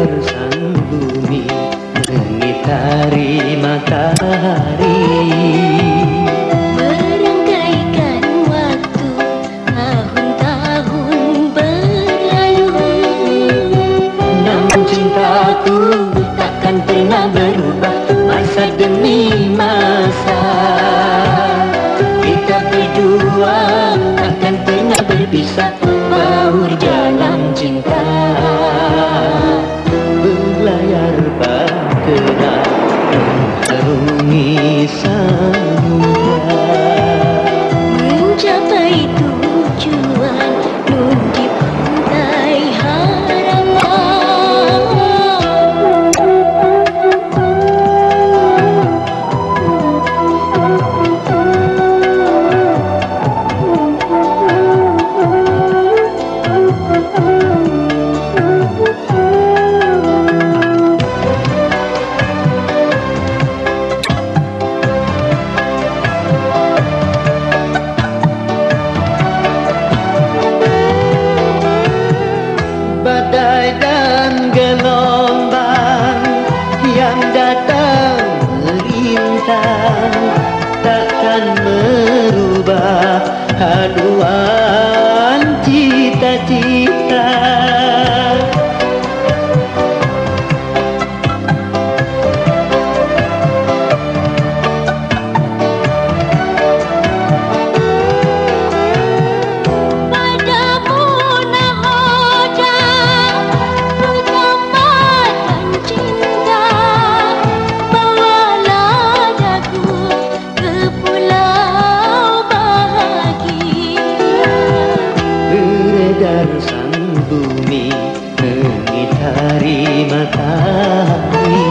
Beredar sang bumi mengitari matahari, merangkaikan waktu tahun-tahun berlalu. namun cintaku takkan pernah berubah masa demi masa. Kita berdua takkan pernah berpisah, baur dalam cinta. Berlayar bahtera mengharungi samudra, Mencapai tujuan nun di pantai harapan. badai dan gelombang yang datang merintang takkan merubah haluan cita-cita. Beredar sang bumi mengitari matahari,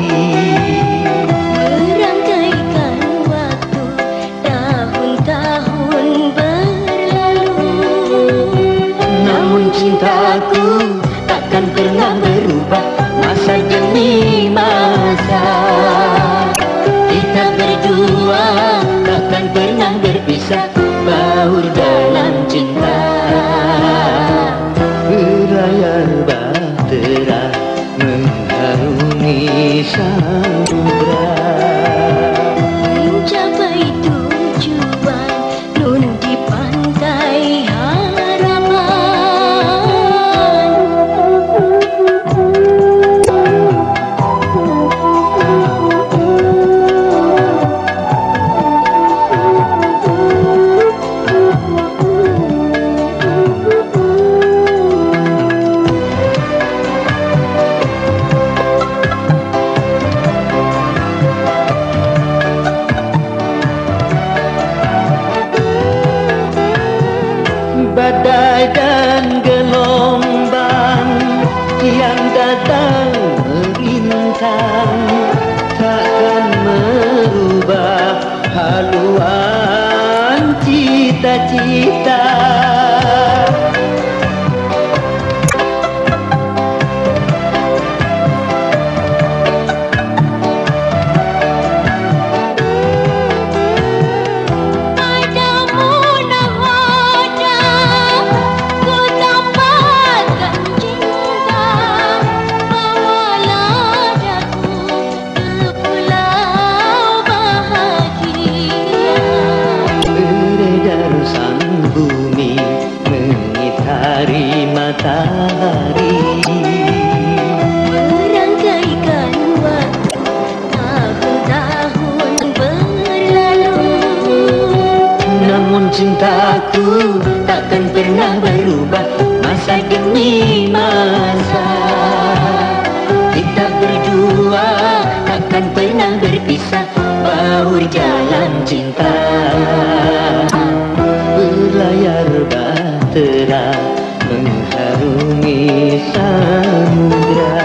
Merangkaikan waktu tahun-tahun berlalu. namun cintaku takkan pernah berubah masa demi masa. Kita berdua takkan pernah berpisah, baur dalam cinta. Berlayar bahtera mengharungi samudra, Mencapai tujuan nun di pantai badai dan gelombang yang datang merintang takkan merubah haluan cita-cita. Bumi mengitari matahari, merangkaikan waktu tahun-tahun berlalu. namun cintaku takkan pernah berubah masa demi masa. Kita berdua takkan pernah berpisah, baur dalam cinta. Berlayar bahtera mengharungi samudra,